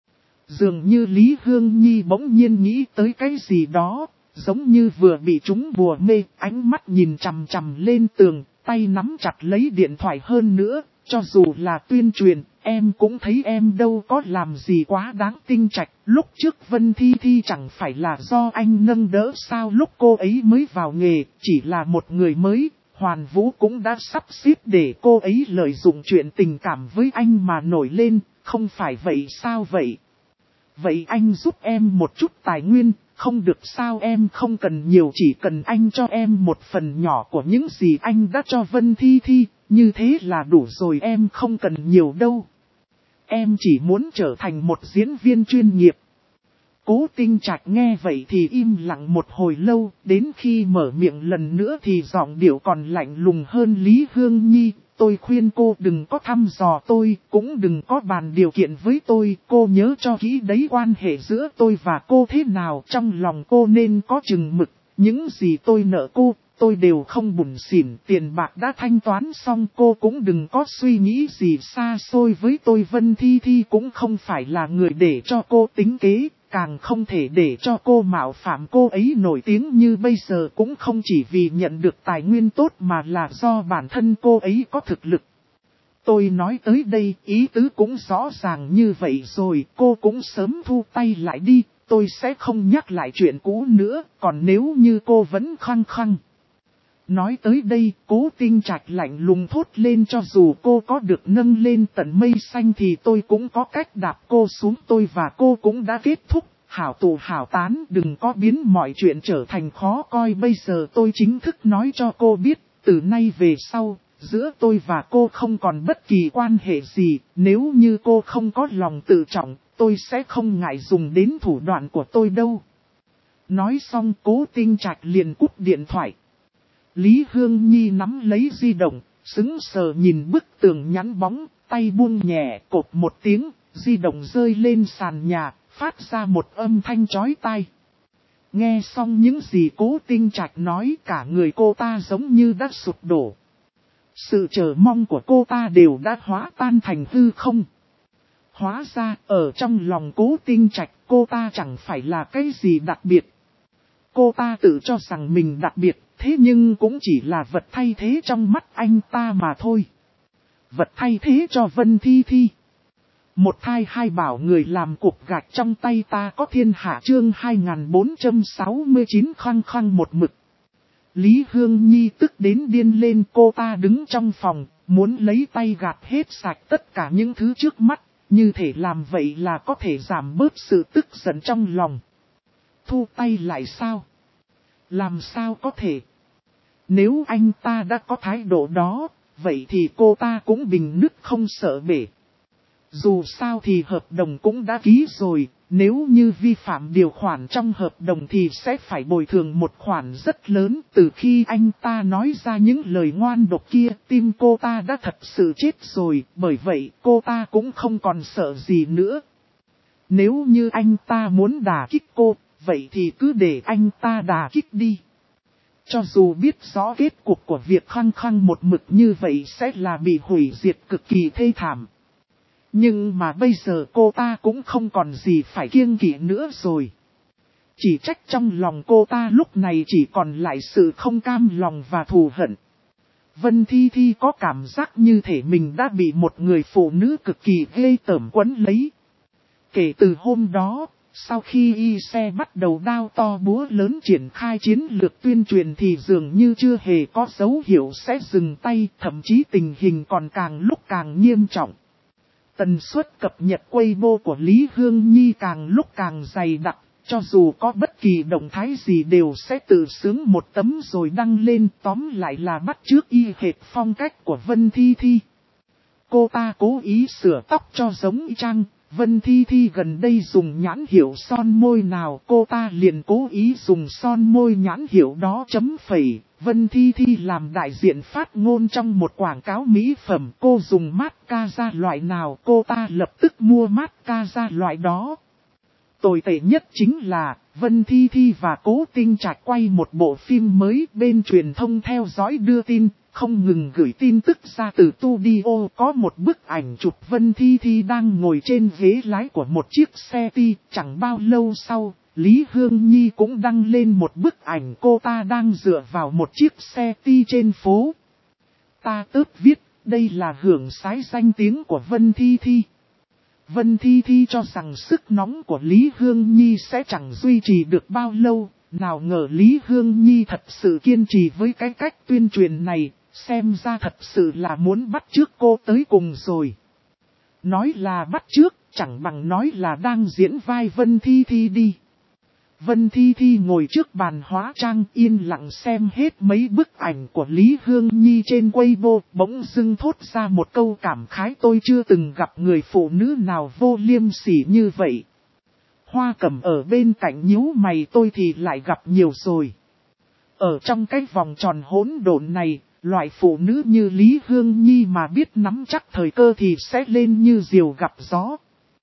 Dường như Lý Hương Nhi bỗng nhiên nghĩ tới cái gì đó, giống như vừa bị trúng bùa mê, ánh mắt nhìn chằm chằm lên tường, tay nắm chặt lấy điện thoại hơn nữa. Cho dù là tuyên truyền, em cũng thấy em đâu có làm gì quá đáng. Tinh Trạch, lúc trước Vân Thi Thi chẳng phải là do anh nâng đỡ sao? Lúc cô ấy mới vào nghề, chỉ là một người mới, Hoàn Vũ cũng đã sắp xếp để cô ấy lợi dụng chuyện tình cảm với anh mà nổi lên, không phải vậy sao vậy? Vậy anh giúp em một chút tài nguyên, không được sao? Em không cần nhiều, chỉ cần anh cho em một phần nhỏ của những gì anh đã cho Vân Thi Thi, như thế là đủ rồi, em không cần nhiều đâu. Em chỉ muốn trở thành một diễn viên chuyên nghiệp. Cố Tinh Trạch nghe vậy thì im lặng một hồi lâu, đến khi mở miệng lần nữa thì giọng điệu còn lạnh lùng hơn. Lý Hương Nhi, tôi khuyên cô đừng có thăm dò tôi, cũng đừng có bàn điều kiện với tôi. Cô nhớ cho kỹ đấy, quan hệ giữa tôi và cô thế nào, trong lòng cô nên có chừng mực. Những gì tôi nợ cô, tôi đều không bủn xỉn, tiền bạc đã thanh toán xong, cô cũng đừng có suy nghĩ gì xa xôi với tôi. Vân Thi Thi cũng không phải là người để cho cô tính kế, càng không thể để cho cô mạo phạm. Cô ấy nổi tiếng như bây giờ cũng không chỉ vì nhận được tài nguyên tốt mà là do bản thân cô ấy có thực lực. Tôi nói tới đây, ý tứ cũng rõ ràng như vậy rồi, cô cũng sớm thu tay lại đi, tôi sẽ không nhắc lại chuyện cũ nữa, còn nếu như cô vẫn khăng khăng. Nói tới đây, Cố Tinh Trạch lạnh lùng thốt lên, cho dù cô có được nâng lên tận mây xanh thì tôi cũng có cách đạp cô xuống. Tôi và cô cũng đã kết thúc, hảo tù hảo tán, đừng có biến mọi chuyện trở thành khó coi. Bây giờ tôi chính thức nói cho cô biết, từ nay về sau, giữa tôi và cô không còn bất kỳ quan hệ gì. Nếu như cô không có lòng tự trọng, tôi sẽ không ngại dùng đến thủ đoạn của tôi đâu. Nói xong Cố Tinh Trạch liền cúp điện thoại. Lý Hương Nhi nắm lấy di động, sững sờ nhìn bức tường nhắn bóng, tay buông nhẹ, cộp một tiếng, di động rơi lên sàn nhà, phát ra một âm thanh chói tai. Nghe xong những gì Cố Tinh Trạch nói, cả người cô ta giống như đã sụp đổ. Sự chờ mong của cô ta đều đã hóa tan thành hư không. Hóa ra, ở trong lòng Cố Tinh Trạch, cô ta chẳng phải là cái gì đặc biệt. Cô ta tự cho rằng mình đặc biệt, thế nhưng cũng chỉ là vật thay thế trong mắt anh ta mà thôi. Vật thay thế cho Vân Thi Thi. Một thai hai bảo người làm cục gạch trong tay ta có thiên hạ chương 2469 khăng khăng một mực. Lý Hương Nhi tức đến điên lên, cô ta đứng trong phòng, muốn lấy tay gạt hết sạch tất cả những thứ trước mắt, như thể làm vậy là có thể giảm bớt sự tức giận trong lòng. Thu tay lại sao? Làm sao có thể? Nếu anh ta đã có thái độ đó, vậy thì cô ta cũng bình nứt không sợ bể. Dù sao thì hợp đồng cũng đã ký rồi, nếu như vi phạm điều khoản trong hợp đồng thì sẽ phải bồi thường một khoản rất lớn. Từ khi anh ta nói ra những lời ngoan độc kia, tim cô ta đã thật sự chết rồi, bởi vậy cô ta cũng không còn sợ gì nữa. Nếu như anh ta muốn đả kích cô, vậy thì cứ để anh ta đả kích đi. Cho dù biết rõ kết cục của việc khăng khăng một mực như vậy sẽ là bị hủy diệt cực kỳ thê thảm. Nhưng mà bây giờ cô ta cũng không còn gì phải kiêng kỵ nữa rồi. Chỉ trách trong lòng cô ta lúc này chỉ còn lại sự không cam lòng và thù hận. Vân Thi Thi có cảm giác như thể mình đã bị một người phụ nữ cực kỳ ghê tởm quấn lấy. Kể từ hôm đó, sau khi y xe bắt đầu đao to búa lớn triển khai chiến lược tuyên truyền thì dường như chưa hề có dấu hiệu sẽ dừng tay, thậm chí tình hình còn càng lúc càng nghiêm trọng. Tần suất cập nhật Weibo của Lý Hương Nhi càng lúc càng dày đặc, cho dù có bất kỳ động thái gì đều sẽ tự sướng một tấm rồi đăng lên, tóm lại là bắt chước y hệt phong cách của Vân Thi Thi. Cô ta cố ý sửa tóc cho giống y chang, Vân Thi Thi gần đây dùng nhãn hiệu son môi nào cô ta liền cố ý dùng son môi nhãn hiệu đó chấm phẩy. Vân Thi Thi làm đại diện phát ngôn trong một quảng cáo mỹ phẩm, cô dùng mascara loại nào cô ta lập tức mua mascara loại đó. Tồi tệ nhất chính là, Vân Thi Thi và Cố Tinh Trạch quay một bộ phim mới, bên truyền thông theo dõi đưa tin, không ngừng gửi tin tức ra từ studio. Có một bức ảnh chụp Vân Thi Thi đang ngồi trên ghế lái của một chiếc xe ti, chẳng bao lâu sau, Lý Hương Nhi cũng đăng lên một bức ảnh cô ta đang dựa vào một chiếc xe ti trên phố. Ta tớp viết, đây là hưởng sái danh tiếng của Vân Thi Thi. Vân Thi Thi cho rằng sức nóng của Lý Hương Nhi sẽ chẳng duy trì được bao lâu, nào ngờ Lý Hương Nhi thật sự kiên trì với cái cách tuyên truyền này, xem ra thật sự là muốn bắt chước cô tới cùng rồi. Nói là bắt chước, chẳng bằng nói là đang diễn vai Vân Thi Thi đi. Vân Thi Thi ngồi trước bàn hóa trang yên lặng xem hết mấy bức ảnh của Lý Hương Nhi trên Weibo, bỗng dưng thốt ra một câu cảm khái: tôi chưa từng gặp người phụ nữ nào vô liêm sỉ như vậy. Hoa Cẩm ở bên cạnh nhíu mày, tôi thì lại gặp nhiều rồi. Ở trong cái vòng tròn hỗn độn này, loại phụ nữ như Lý Hương Nhi mà biết nắm chắc thời cơ thì sẽ lên như diều gặp gió.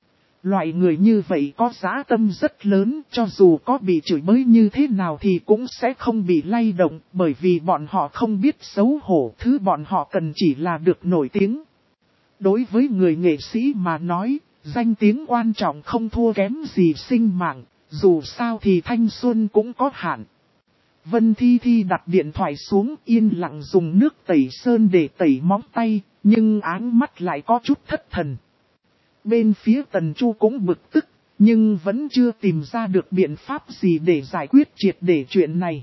Loại người như vậy có dã tâm rất lớn, cho dù có bị chửi bới như thế nào thì cũng sẽ không bị lay động, bởi vì bọn họ không biết xấu hổ, thứ bọn họ cần chỉ là được nổi tiếng. Đối với người nghệ sĩ mà nói, danh tiếng quan trọng không thua kém gì sinh mạng, dù sao thì thanh xuân cũng có hạn. Vân Thi Thi đặt điện thoại xuống, yên lặng dùng nước tẩy sơn để tẩy móng tay, nhưng áng mắt lại có chút thất thần. Bên phía Tần Chu cũng bực tức, nhưng vẫn chưa tìm ra được biện pháp gì để giải quyết triệt để chuyện này.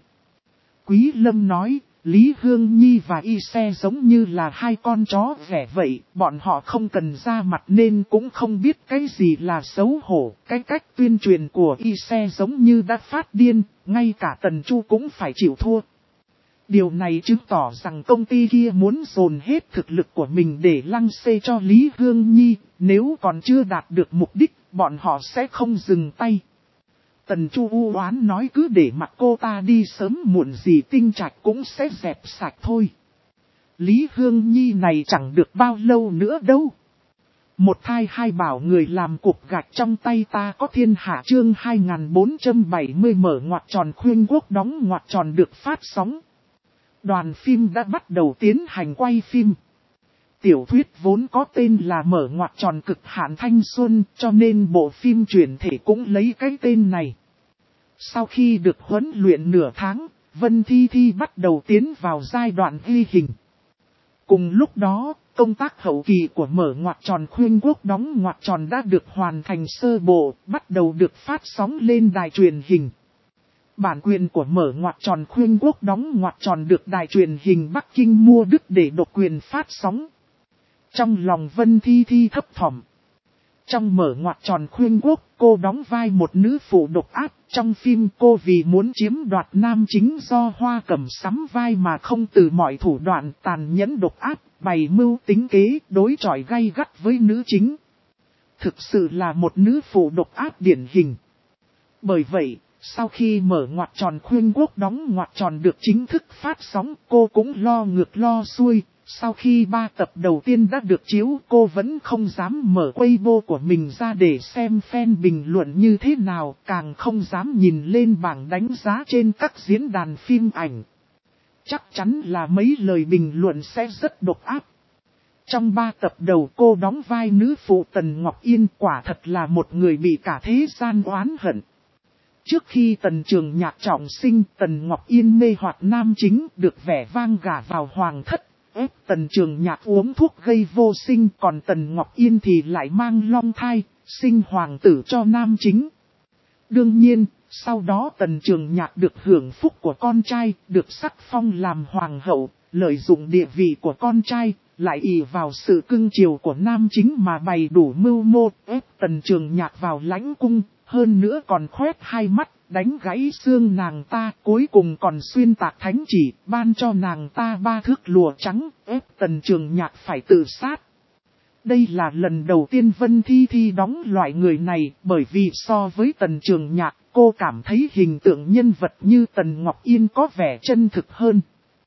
Quý Lâm nói, Lý Hương Nhi và Y Xe giống như là hai con chó ghẻ vậy, bọn họ không cần ra mặt nên cũng không biết cái gì là xấu hổ. Cái cách tuyên truyền của Y Xe giống như đã phát điên, ngay cả Tần Chu cũng phải chịu thua. Điều này chứng tỏ rằng công ty kia muốn dồn hết thực lực của mình để lăng xê cho Lý Hương Nhi, nếu còn chưa đạt được mục đích, bọn họ sẽ không dừng tay. Tần Chu u oán nói cứ để mặc cô ta đi sớm muộn gì Tinh Trạch cũng sẽ dẹp sạch thôi. Lý Hương Nhi này chẳng được bao lâu nữa đâu. Một thai hai bảo người làm cục gạch trong tay ta có thiên hạ chương 2470 mở ngoặc tròn khuyên quốc đóng ngoặc tròn được phát sóng. Đoàn phim đã bắt đầu tiến hành quay phim. Tiểu thuyết vốn có tên là mở ngoặc tròn cực hạn thanh xuân cho nên bộ phim chuyển thể cũng lấy cái tên này. Sau khi được huấn luyện nửa tháng, Vân Thi Thi bắt đầu tiến vào giai đoạn ghi hình. Cùng lúc đó, công tác hậu kỳ của mở ngoặc tròn khuyên quốc đóng ngoặc tròn đã được hoàn thành sơ bộ, bắt đầu được phát sóng lên đài truyền hình. Bản quyền của mở ngoặc tròn khuyên quốc đóng ngoặc tròn được đài truyền hình Bắc Kinh mua đứt để độc quyền phát sóng. Trong lòng Vân Thi Thi thấp thỏm. Trong mở ngoặc tròn khuyên quốc, cô đóng vai một nữ phụ độc ác. Trong phim cô vì muốn chiếm đoạt nam chính do Hoa Cẩm sắm vai mà không từ mọi thủ đoạn tàn nhẫn độc ác, bày mưu tính kế, đối chọi gay gắt với nữ chính. Thực sự là một nữ phụ độc ác điển hình. Bởi vậy, sau khi mở ngoặc tròn khuyên quốc đóng ngoặc tròn được chính thức phát sóng, cô cũng lo ngược lo xuôi. Sau khi 3 tập đầu tiên đã được chiếu, cô vẫn không dám mở Weibo của mình ra để xem fan bình luận như thế nào, càng không dám nhìn lên bảng đánh giá trên các diễn đàn phim ảnh. Chắc chắn là mấy lời bình luận sẽ rất độc ác. Trong 3 tập đầu cô đóng vai nữ phụ Tần Ngọc Yên, quả thật là một người bị cả thế gian oán hận. Trước khi Tần Trường Nhạc trọng sinh, Tần Ngọc Yên mê hoặc nam chính, được vẻ vang gả vào hoàng thất. Ép Tần Trường Nhạc uống thuốc gây vô sinh, còn Tần Ngọc Yên thì lại mang long thai, sinh hoàng tử cho nam chính. Đương nhiên, sau đó Tần Trường Nhạc được hưởng phúc của con trai, được sắc phong làm hoàng hậu, lợi dụng địa vị của con trai, lại ỷ vào sự cưng chiều của nam chính mà bày đủ mưu mô, ép Tần Trường Nhạc vào lãnh cung, hơn nữa còn khoét hai mắt. Đánh gãy xương nàng ta, cuối cùng còn xuyên tạc thánh chỉ, ban cho nàng ta 3 thước lụa trắng, ép Tần Trường Nhạc phải tự sát. Đây là lần đầu tiên Vân Thi Thi đóng loại người này, bởi vì so với Tần Trường Nhạc, cô cảm thấy hình tượng nhân vật như Tần Ngọc Yên có vẻ chân thực hơn.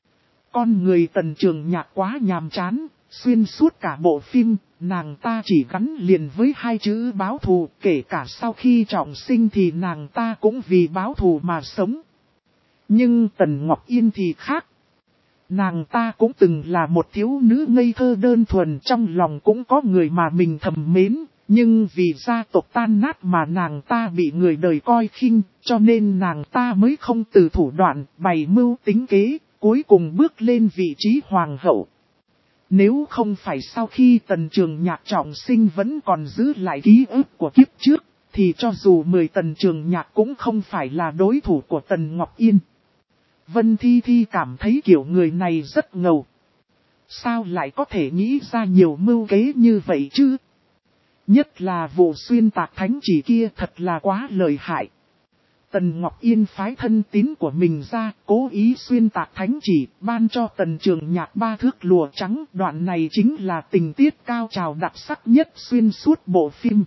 Con người Tần Trường Nhạc quá nhàm chán, xuyên suốt cả bộ phim, nàng ta chỉ gắn liền với 2 chữ báo thù, kể cả sau khi trọng sinh thì nàng ta cũng vì báo thù mà sống. Nhưng Tần Ngọc Yên thì khác. Nàng ta cũng từng là một thiếu nữ ngây thơ đơn thuần, trong lòng cũng có người mà mình thầm mến, nhưng vì gia tộc tan nát mà nàng ta bị người đời coi khinh, cho nên nàng ta mới không từ thủ đoạn, bày mưu tính kế, cuối cùng bước lên vị trí hoàng hậu. Nếu không phải sau khi Tần Trường Nhạc trọng sinh vẫn còn giữ lại ký ức của kiếp trước, thì cho dù 10 Tần Trường Nhạc cũng không phải là đối thủ của Tần Ngọc Yên. Vân Thi Thi cảm thấy kiểu người này rất ngầu. Sao lại có thể nghĩ ra nhiều mưu kế như vậy chứ? Nhất là vụ xuyên tạc thánh chỉ kia thật là quá lợi hại. Tần Ngọc Yên phái thân tín của mình ra, cố ý xuyên tạc thánh chỉ, ban cho Tần Trường Nhạc 3 thước lụa trắng. Đoạn này chính là tình tiết cao trào đặc sắc nhất xuyên suốt bộ phim.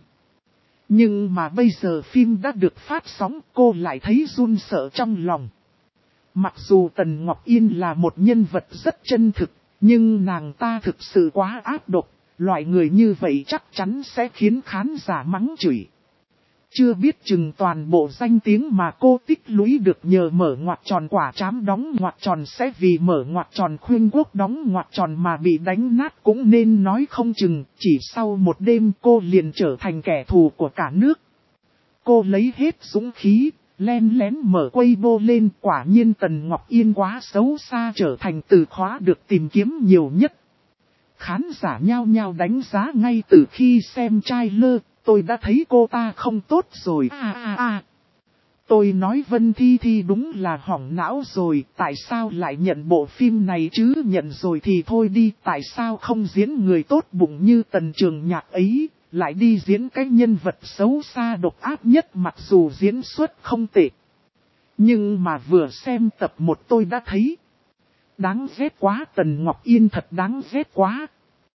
Nhưng mà bây giờ phim đã được phát sóng, cô lại thấy run sợ trong lòng. Mặc dù Tần Ngọc Yên là một nhân vật rất chân thực, nhưng nàng ta thực sự quá ác độc. Loại người như vậy chắc chắn sẽ khiến khán giả mắng chửi. Chưa biết chừng toàn bộ danh tiếng mà cô tích lũy được nhờ mở ngoặc tròn quả trám đóng ngoặc tròn sẽ vì mở ngoặc tròn khuyên quốc đóng ngoặc tròn mà bị đánh nát cũng nên nói không chừng. Chỉ sau một đêm cô liền trở thành kẻ thù của cả nước. Cô lấy hết dũng khí, len lén mở Weibo lên, quả nhiên Tần Ngọc Yên quá xấu xa trở thành từ khóa được tìm kiếm nhiều nhất. Khán giả nhao nhao đánh giá ngay từ khi xem trailer. Tôi đã thấy cô ta không tốt rồi. Tôi nói Vân Thi Thi đúng là hỏng não rồi. Tại sao lại nhận bộ phim này chứ? Nhận rồi thì thôi đi. Tại sao không diễn người tốt bụng như Tần Trường Nhạc ấy, lại đi diễn cái nhân vật xấu xa độc ác nhất, mặc dù diễn xuất không tệ. Nhưng mà vừa xem tập 1 tôi đã thấy đáng ghét quá. Tần Ngọc Yên thật đáng ghét quá.